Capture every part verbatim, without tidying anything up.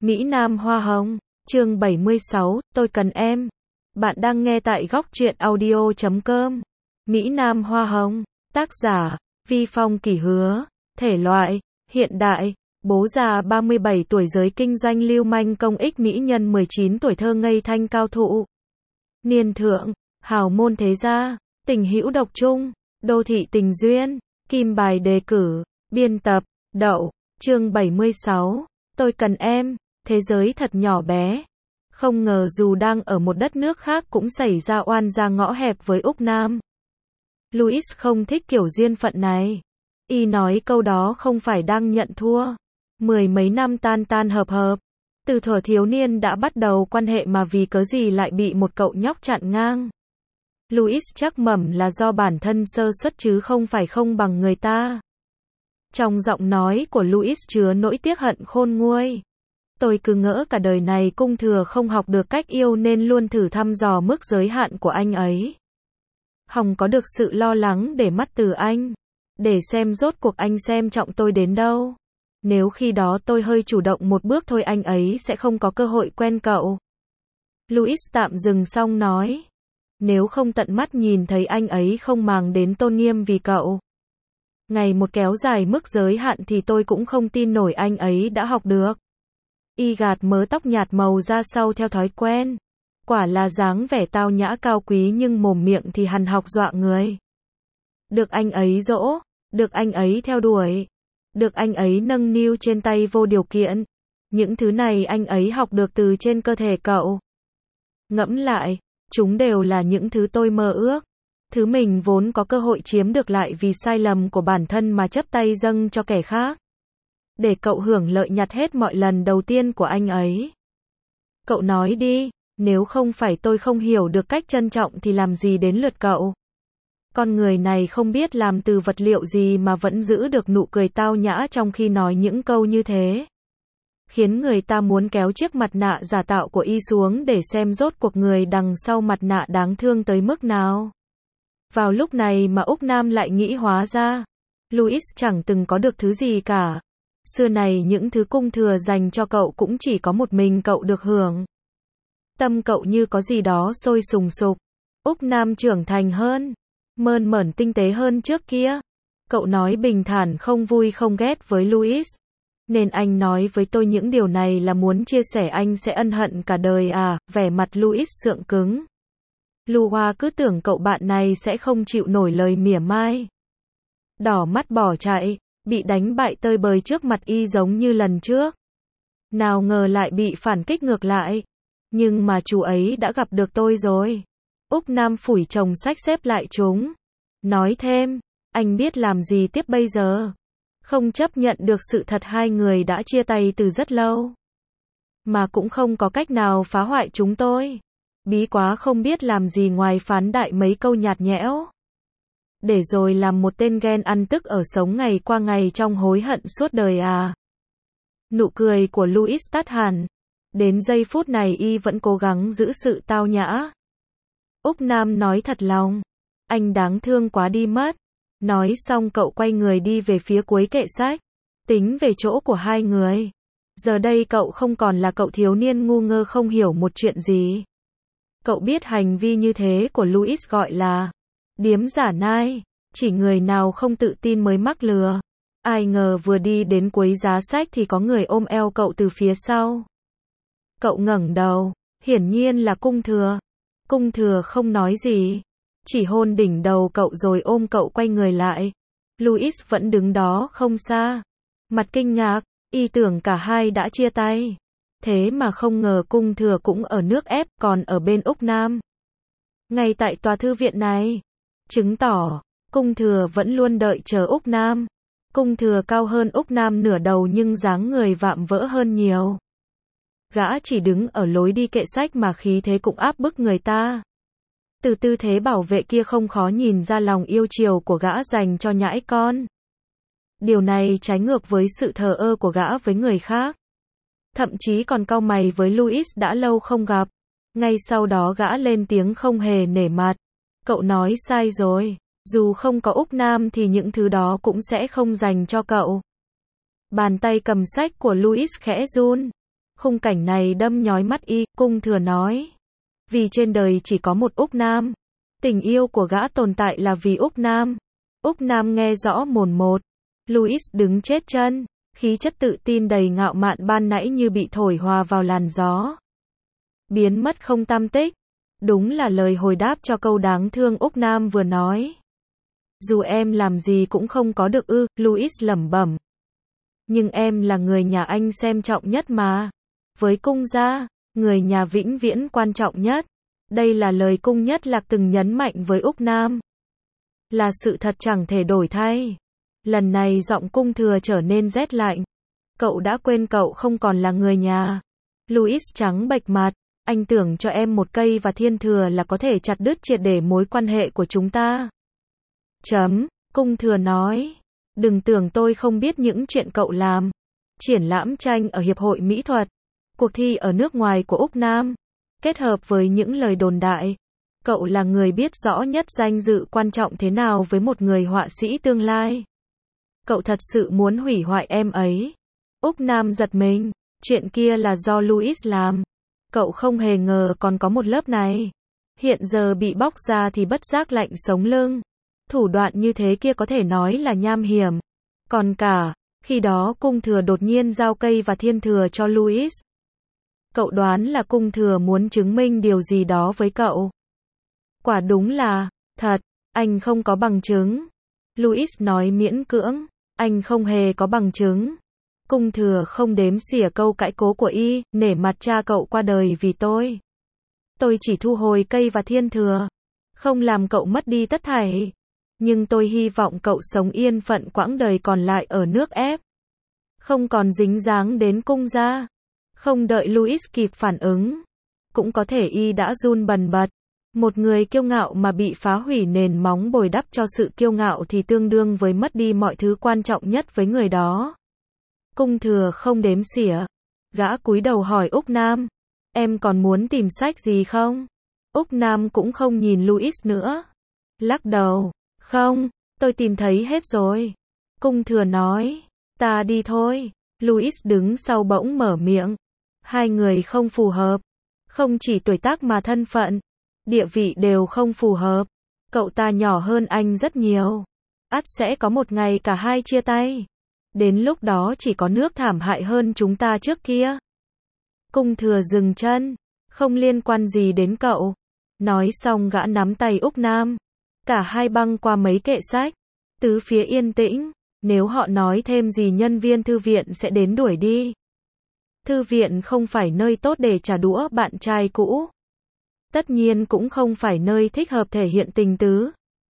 Mỹ Nam Hoa Hồng, chương bảy mươi sáu, tôi cần em. Bạn đang nghe tại góc truyện audio chấm com. Mỹ Nam Hoa Hồng, tác giả, Vi Phong Kỷ Hứa, thể loại, hiện đại, bố già ba mươi bảy tuổi giới kinh doanh lưu manh công ích mỹ nhân mười chín tuổi thơ ngây thanh cao thụ. Niên thượng, hào môn thế gia, tình hữu độc trung, đô thị tình duyên, kim bài đề cử, biên tập, Đậu, chương bảy mươi sáu, tôi cần em. Thế giới thật nhỏ bé. Không ngờ dù đang ở một đất nước khác cũng xảy ra oan gia ngõ hẹp với Úc Nam. Louis không thích kiểu duyên phận này. Y nói câu đó không phải đang nhận thua. Mười mấy năm tan tan hợp hợp. Từ thuở thiếu niên đã bắt đầu quan hệ mà vì cớ gì lại bị một cậu nhóc chặn ngang. Louis chắc mẩm là do bản thân sơ suất chứ không phải không bằng người ta. Trong giọng nói của Louis chứa nỗi tiếc hận khôn nguôi. Tôi cứ ngỡ cả đời này cung thừa không học được cách yêu nên luôn thử thăm dò mức giới hạn của anh ấy. Hòng có được sự lo lắng để mắt từ anh. Để xem rốt cuộc anh xem trọng tôi đến đâu. Nếu khi đó tôi hơi chủ động một bước thôi anh ấy sẽ không có cơ hội quen cậu. Louis tạm dừng xong nói. Nếu không tận mắt nhìn thấy anh ấy không màng đến tôn nghiêm vì cậu. Ngày một kéo dài mức giới hạn thì tôi cũng không tin nổi anh ấy đã học được. Y gạt mớ tóc nhạt màu ra sau theo thói quen. Quả là dáng vẻ tao nhã cao quý nhưng mồm miệng thì hằn học dọa người. Được anh ấy dỗ, được anh ấy theo đuổi, được anh ấy nâng niu trên tay vô điều kiện. Những thứ này anh ấy học được từ trên cơ thể cậu. Ngẫm lại, chúng đều là những thứ tôi mơ ước. Thứ mình vốn có cơ hội chiếm được lại vì sai lầm của bản thân mà chấp tay dâng cho kẻ khác. Để cậu hưởng lợi nhặt hết mọi lần đầu tiên của anh ấy. Cậu nói đi, nếu không phải tôi không hiểu được cách trân trọng thì làm gì đến lượt cậu. Con người này không biết làm từ vật liệu gì mà vẫn giữ được nụ cười tao nhã trong khi nói những câu như thế. Khiến người ta muốn kéo chiếc mặt nạ giả tạo của y xuống để xem rốt cuộc người đằng sau mặt nạ đáng thương tới mức nào. Vào lúc này mà Úc Nam lại nghĩ hóa ra, Louis chẳng từng có được thứ gì cả. Xưa này những thứ cung thừa dành cho cậu cũng chỉ có một mình cậu được hưởng. Tâm cậu như có gì đó sôi sùng sục. Úc Nam trưởng thành hơn, mơn mởn tinh tế hơn trước kia. Cậu nói bình thản không vui không ghét với Louis. Nên anh nói với tôi những điều này là muốn chia sẻ anh sẽ ân hận cả đời à, vẻ mặt Louis sượng cứng. Lu Hoa cứ tưởng cậu bạn này sẽ không chịu nổi lời mỉa mai. Đỏ mắt bỏ chạy. Bị đánh bại tơi bời trước mặt y giống như lần trước. Nào ngờ lại bị phản kích ngược lại. Nhưng mà chú ấy đã gặp được tôi rồi. Úc Nam phủi chồng sách xếp lại chúng. Nói thêm, anh biết làm gì tiếp bây giờ. Không chấp nhận được sự thật hai người đã chia tay từ rất lâu. Mà cũng không có cách nào phá hoại chúng tôi. Bí quá không biết làm gì ngoài phán đại mấy câu nhạt nhẽo. Để rồi làm một tên ghen ăn tức ở sống ngày qua ngày trong hối hận suốt đời à. Nụ cười của Louis tắt hẳn. Đến giây phút này y vẫn cố gắng giữ sự tao nhã. Úc Nam nói thật lòng. Anh đáng thương quá đi mất. Nói xong cậu quay người đi về phía cuối kệ sách. Tính về chỗ của hai người. Giờ đây cậu không còn là cậu thiếu niên ngu ngơ không hiểu một chuyện gì. Cậu biết hành vi như thế của Louis gọi là điếm giả nai, chỉ người nào không tự tin mới mắc lừa. Ai ngờ vừa đi đến cuối giá sách thì có người ôm eo cậu từ phía sau. Cậu ngẩng đầu, hiển nhiên là cung thừa. Cung thừa không nói gì, chỉ hôn đỉnh đầu cậu rồi ôm cậu quay người lại. Louis vẫn đứng đó không xa. Mặt kinh ngạc, y tưởng cả hai đã chia tay. Thế mà không ngờ cung thừa cũng ở nước ép còn ở bên Úc Nam. Ngay tại tòa thư viện này. Chứng tỏ, cung thừa vẫn luôn đợi chờ Úc Nam. Cung thừa cao hơn Úc Nam nửa đầu nhưng dáng người vạm vỡ hơn nhiều. Gã chỉ đứng ở lối đi kệ sách mà khí thế cũng áp bức người ta. Từ tư thế bảo vệ kia không khó nhìn ra lòng yêu chiều của gã dành cho nhãi con. Điều này trái ngược với sự thờ ơ của gã với người khác. Thậm chí còn cau mày với Louis đã lâu không gặp. Ngay sau đó gã lên tiếng không hề nể mặt. Cậu nói sai rồi. Dù không có Úc Nam thì những thứ đó cũng sẽ không dành cho cậu. Bàn tay cầm sách của Louis khẽ run. Khung cảnh này đâm nhói mắt y, Cung Thừa nói. Vì trên đời chỉ có một Úc Nam. Tình yêu của gã tồn tại là vì Úc Nam. Úc Nam nghe rõ mồn một. Louis đứng chết chân. Khí chất tự tin đầy ngạo mạn ban nãy như bị thổi hòa vào làn gió. Biến mất không tăm tích. Đúng là lời hồi đáp cho câu đáng thương Úc Nam vừa nói. Dù em làm gì cũng không có được ư, Louis lẩm bẩm. Nhưng em là người nhà anh xem trọng nhất mà. Với cung gia, người nhà vĩnh viễn quan trọng nhất. Đây là lời Cung Nhất Lạc từng nhấn mạnh với Úc Nam. Là sự thật chẳng thể đổi thay. Lần này giọng Cung Thừa trở nên rét lạnh. Cậu đã quên cậu không còn là người nhà. Louis trắng bệch mặt. Anh tưởng cho em một cây và thiên thừa là có thể chặt đứt triệt để mối quan hệ của chúng ta. Chấm, Cung Thừa nói. Đừng tưởng tôi không biết những chuyện cậu làm. Triển lãm tranh ở Hiệp hội Mỹ thuật. Cuộc thi ở nước ngoài của Úc Nam. Kết hợp với những lời đồn đại. Cậu là người biết rõ nhất danh dự quan trọng thế nào với một người họa sĩ tương lai. Cậu thật sự muốn hủy hoại em ấy. Úc Nam giật mình. Chuyện kia là do Louis làm. Cậu không hề ngờ còn có một lớp này. Hiện giờ bị bóc ra thì bất giác lạnh sống lưng. Thủ đoạn như thế kia có thể nói là nham hiểm. Còn cả, khi đó Cung Thừa đột nhiên giao cây và thiên thừa cho Louis. Cậu đoán là Cung Thừa muốn chứng minh điều gì đó với cậu. Quả đúng là, thật, anh không có bằng chứng. Louis nói miễn cưỡng, anh không hề có bằng chứng. Cung Thừa không đếm xỉa câu cãi cố của y, nể mặt cha cậu qua đời vì tôi. Tôi chỉ thu hồi cây và thiên thừa. Không làm cậu mất đi tất thảy. Nhưng tôi hy vọng cậu sống yên phận quãng đời còn lại ở nước ép. Không còn dính dáng đến cung gia. Không đợi Louis kịp phản ứng. Cũng có thể y đã run bần bật. Một người kiêu ngạo mà bị phá hủy nền móng bồi đắp cho sự kiêu ngạo thì tương đương với mất đi mọi thứ quan trọng nhất với người đó. Cung Thừa không đếm xỉa. Gã cúi đầu hỏi Úc Nam. Em còn muốn tìm sách gì không? Úc Nam cũng không nhìn Louis nữa. Lắc đầu. Không, tôi tìm thấy hết rồi. Cung Thừa nói. Ta đi thôi. Louis đứng sau bỗng mở miệng. Hai người không phù hợp. Không chỉ tuổi tác mà thân phận, địa vị đều không phù hợp. Cậu ta nhỏ hơn anh rất nhiều. Ắt sẽ có một ngày cả hai chia tay. Đến lúc đó chỉ có nước thảm hại hơn chúng ta trước kia. Cung Thừa dừng chân. Không liên quan gì đến cậu. Nói xong gã nắm tay Úc Nam. Cả hai băng qua mấy kệ sách. Tứ phía yên tĩnh. Nếu họ nói thêm gì nhân viên thư viện sẽ đến đuổi đi. Thư viện không phải nơi tốt để trả đũa bạn trai cũ. Tất nhiên cũng không phải nơi thích hợp thể hiện tình tứ.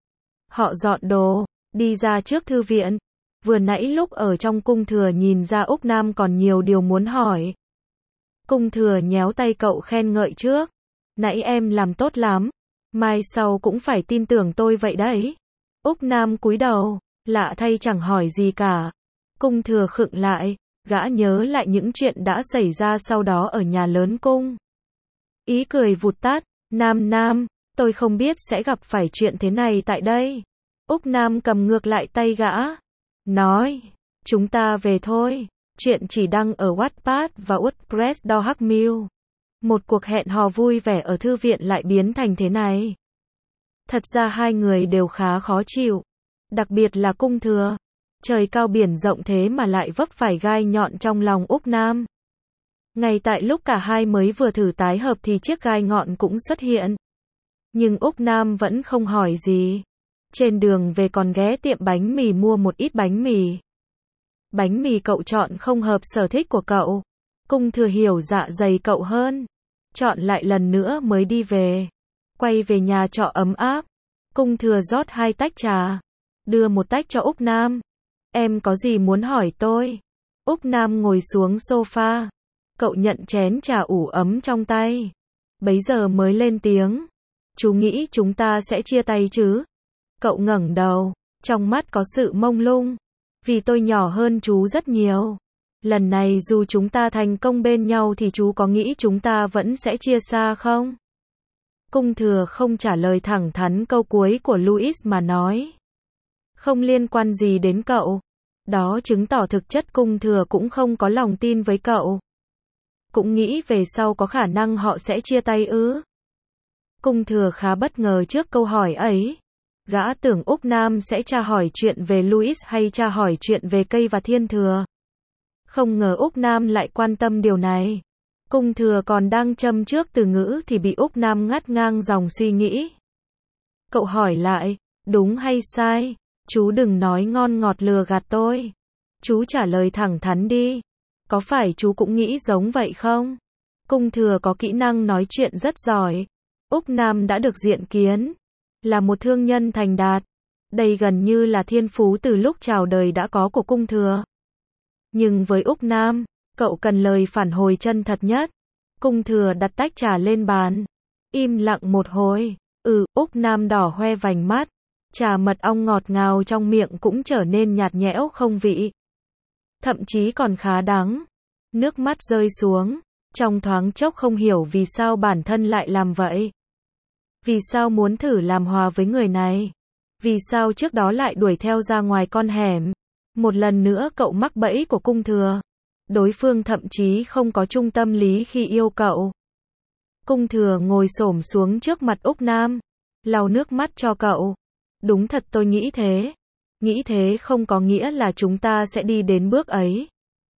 Họ dọn đồ, đi ra trước thư viện. Vừa nãy lúc ở trong Cung Thừa nhìn ra Úc Nam còn nhiều điều muốn hỏi. Cung Thừa nhéo tay cậu khen ngợi trước. Nãy em làm tốt lắm. Mai sau cũng phải tin tưởng tôi vậy đấy. Úc Nam cúi đầu, lạ thay chẳng hỏi gì cả. Cung Thừa khựng lại, gã nhớ lại những chuyện đã xảy ra sau đó ở nhà lớn cung. Ý cười vụt tắt. Nam Nam, tôi không biết sẽ gặp phải chuyện thế này tại đây. Úc Nam cầm ngược lại tay gã. Nói, chúng ta về thôi. Chuyện chỉ đăng ở Wattpad và WordPress đo hắc mill. Một cuộc hẹn hò vui vẻ ở thư viện lại biến thành thế này. Thật ra hai người đều khá khó chịu. Đặc biệt là Cung Thừa. Trời cao biển rộng thế mà lại vấp phải gai nhọn trong lòng Úc Nam. Ngay tại lúc cả hai mới vừa thử tái hợp thì chiếc gai ngọn cũng xuất hiện. Nhưng Úc Nam vẫn không hỏi gì. Trên đường về còn ghé tiệm bánh mì mua một ít bánh mì. Bánh mì cậu chọn không hợp sở thích của cậu. Cung Thừa hiểu dạ dày cậu hơn. Chọn lại lần nữa mới đi về. Quay về nhà trọ ấm áp. Cung Thừa rót hai tách trà. Đưa một tách cho Úc Nam. Em có gì muốn hỏi tôi? Úc Nam ngồi xuống sofa. Cậu nhận chén trà ủ ấm trong tay. Bấy giờ mới lên tiếng. Chú nghĩ chúng ta sẽ chia tay chứ? Cậu ngẩng đầu. Trong mắt có sự mông lung. Vì tôi nhỏ hơn chú rất nhiều. Lần này dù chúng ta thành công bên nhau thì chú có nghĩ chúng ta vẫn sẽ chia xa không? Cung Thừa không trả lời thẳng thắn câu cuối của Louis mà nói. Không liên quan gì đến cậu. Đó chứng tỏ thực chất Cung Thừa cũng không có lòng tin với cậu. cũng nghĩ về sau có khả năng họ sẽ chia tay ư? Cung Thừa khá bất ngờ trước câu hỏi ấy. Gã tưởng Úc Nam sẽ tra hỏi chuyện về Louis hay tra hỏi chuyện về cây và Thiên Thừa. Không ngờ Úc Nam lại quan tâm điều này. Cung Thừa còn đang châm trước từ ngữ thì bị Úc Nam ngắt ngang dòng suy nghĩ. Cậu hỏi lại, đúng hay sai? Chú đừng nói ngon ngọt lừa gạt tôi. Chú trả lời thẳng thắn đi. Có phải chú cũng nghĩ giống vậy không? Cung Thừa có kỹ năng nói chuyện rất giỏi. Úc Nam đã được diện kiến. Là một thương nhân thành đạt. Đây gần như là thiên phú từ lúc chào đời đã có của Cung Thừa. Nhưng với Úc Nam, cậu cần lời phản hồi chân thật nhất. Cung Thừa đặt tách trà lên bàn. Im lặng một hồi. Ừ, Úc Nam đỏ hoe vành mắt. Trà mật ong ngọt ngào trong miệng cũng trở nên nhạt nhẽo không vị. Thậm chí còn khá đắng. Nước mắt rơi xuống. Trong thoáng chốc không hiểu vì sao bản thân lại làm vậy. Vì sao muốn thử làm hòa với người này? Vì sao trước đó lại đuổi theo ra ngoài con hẻm? Một lần nữa cậu mắc bẫy của Cung Thừa. Đối phương thậm chí không có chung tâm lý khi yêu cậu. Cung Thừa ngồi xổm xuống trước mặt Úc Nam. Lau nước mắt cho cậu. Đúng thật tôi nghĩ thế. Nghĩ thế không có nghĩa là chúng ta sẽ đi đến bước ấy.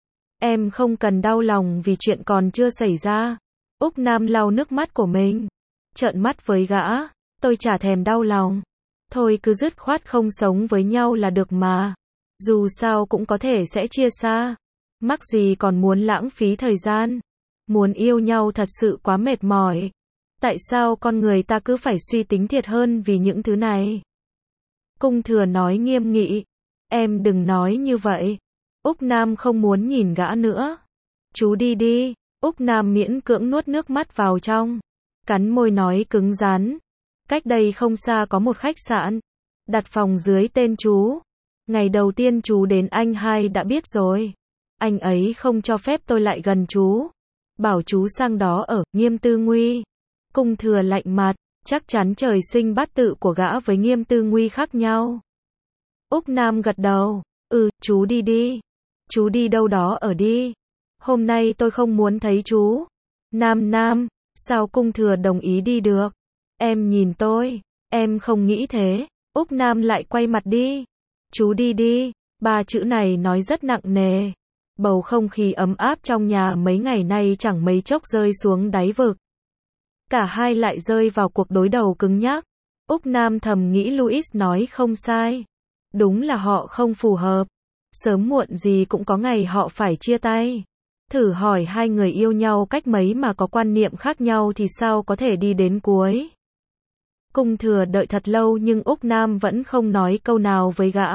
Em không cần đau lòng vì chuyện còn chưa xảy ra. Úc Nam lau nước mắt của mình. Trợn mắt với gã. Tôi chả thèm đau lòng. Thôi cứ dứt khoát không sống với nhau là được mà. Dù sao cũng có thể sẽ chia xa. Mắc gì còn muốn lãng phí thời gian. Muốn yêu nhau thật sự quá mệt mỏi. Tại sao con người ta cứ phải suy tính thiệt hơn vì những thứ này? Cung Thừa nói nghiêm nghị. Em đừng nói như vậy. Úc Nam không muốn nhìn gã nữa. Chú đi đi. Úc Nam miễn cưỡng nuốt nước mắt vào trong. Cắn môi nói cứng rắn. Cách đây không xa có một khách sạn. Đặt phòng dưới tên chú. Ngày đầu tiên chú đến anh hai đã biết rồi. Anh ấy không cho phép tôi lại gần chú. Bảo chú sang đó ở, Nghiêm Tư Nguy. Cung Thừa lạnh mặt. Chắc chắn trời sinh bát tự của gã với Nghiêm Tư Nguy khác nhau. Úc Nam gật đầu. Ừ, chú đi đi. Chú đi đâu đó ở đi. Hôm nay tôi không muốn thấy chú. Nam Nam, sao Cung Thừa đồng ý đi được? Em nhìn tôi. Em không nghĩ thế. Úc Nam lại quay mặt đi. Chú đi đi. Ba chữ này nói rất nặng nề. Bầu không khí ấm áp trong nhà mấy ngày nay chẳng mấy chốc rơi xuống đáy vực. Cả hai lại rơi vào cuộc đối đầu cứng nhắc. Úc Nam thầm nghĩ Louis nói không sai. Đúng là họ không phù hợp. Sớm muộn gì cũng có ngày họ phải chia tay. Thử hỏi hai người yêu nhau cách mấy mà có quan niệm khác nhau thì sao có thể đi đến cuối. Cung Thừa đợi thật lâu nhưng Úc Nam vẫn không nói câu nào với gã.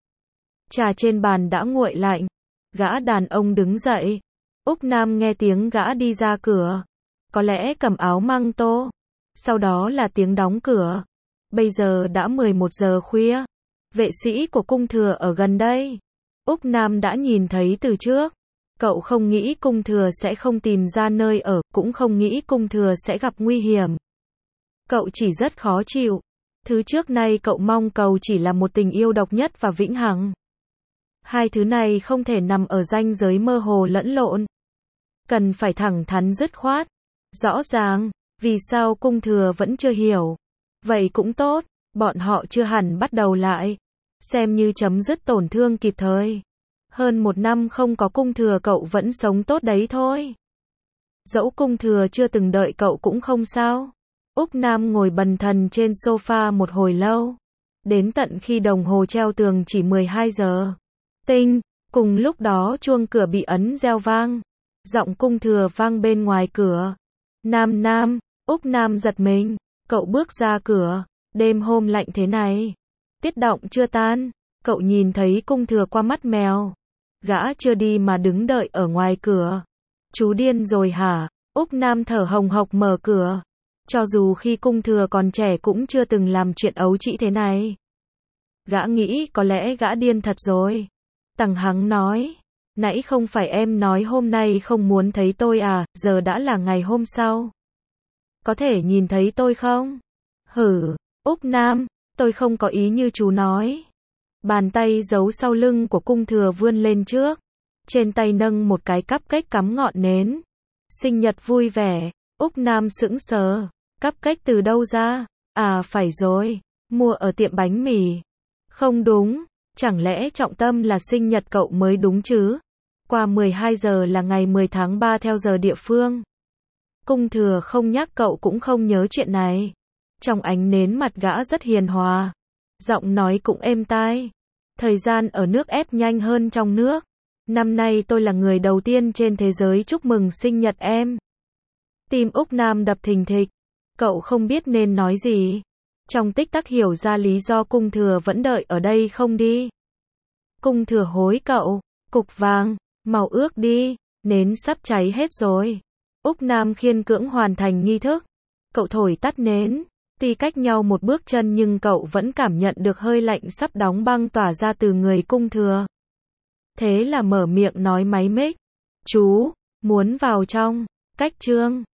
Trà trên bàn đã nguội lạnh. Gã đàn ông đứng dậy. Úc Nam nghe tiếng gã đi ra cửa. Có lẽ cầm áo măng tô. Sau đó là tiếng đóng cửa. Bây giờ đã mười một giờ khuya. Vệ sĩ của Cung Thừa ở gần đây. Úc Nam đã nhìn thấy từ trước. Cậu không nghĩ Cung Thừa sẽ không tìm ra nơi ở, cũng không nghĩ Cung Thừa sẽ gặp nguy hiểm. Cậu chỉ rất khó chịu. Thứ trước nay cậu mong cầu chỉ là một tình yêu độc nhất và vĩnh hằng. Hai thứ này không thể nằm ở ranh giới mơ hồ lẫn lộn. Cần phải thẳng thắn dứt khoát. Rõ ràng, vì sao Cung Thừa vẫn chưa hiểu. Vậy cũng tốt, bọn họ chưa hẳn bắt đầu lại. Xem như chấm dứt tổn thương kịp thời. Hơn một năm không có Cung Thừa cậu vẫn sống tốt đấy thôi. Dẫu Cung Thừa chưa từng đợi cậu cũng không sao. Úc Nam ngồi bần thần trên sofa một hồi lâu. Đến tận khi đồng hồ treo tường chỉ mười hai giờ. Tinh, cùng lúc đó chuông cửa bị ấn reo vang. Giọng Cung Thừa vang bên ngoài cửa. Nam Nam, Úc Nam giật mình. Cậu bước ra cửa. Đêm hôm lạnh thế này. Tiết động chưa tan. Cậu nhìn thấy Cung Thừa qua mắt mèo. Gã chưa đi mà đứng đợi ở ngoài cửa. Chú điên rồi hả? Úc Nam thở hồng hộc mở cửa. Cho dù khi Cung Thừa còn trẻ cũng chưa từng làm chuyện ấu trĩ thế này. Gã nghĩ có lẽ gã điên thật rồi. Tằng hắng nói. Nãy không phải em nói hôm nay không muốn thấy tôi à, giờ đã là ngày hôm sau. Có thể nhìn thấy tôi không? Hử, Úc Nam, tôi không có ý như chú nói. Bàn tay giấu sau lưng của Cung Thừa vươn lên trước. Trên tay nâng một cái cupcake cắm ngọn nến. Sinh nhật vui vẻ. Úc Nam sững sờ. Cupcake từ đâu ra? À phải rồi. Mua ở tiệm bánh mì. Không đúng. Chẳng lẽ trọng tâm là sinh nhật cậu mới đúng chứ? Qua mười hai giờ là ngày mười tháng ba theo giờ địa phương. Cung Thừa không nhắc cậu cũng không nhớ chuyện này. Trong ánh nến mặt gã rất hiền hòa. Giọng nói cũng êm tai. Thời gian ở nước ép nhanh hơn trong nước. Năm nay tôi là người đầu tiên trên thế giới chúc mừng sinh nhật em. Tim Úc Nam đập thình thịch. Cậu không biết nên nói gì. Trong tích tắc hiểu ra lý do Cung Thừa vẫn đợi ở đây không đi. Cung Thừa hối cậu. Cục vàng, màu ước đi. Nến sắp cháy hết rồi. Úc Nam khiên cưỡng hoàn thành nghi thức. Cậu thổi tắt nến. Tuy cách nhau một bước chân nhưng cậu vẫn cảm nhận được hơi lạnh sắp đóng băng tỏa ra từ người Cung Thừa. Thế là mở miệng nói máy mic. Chú, muốn vào trong. Cách trương.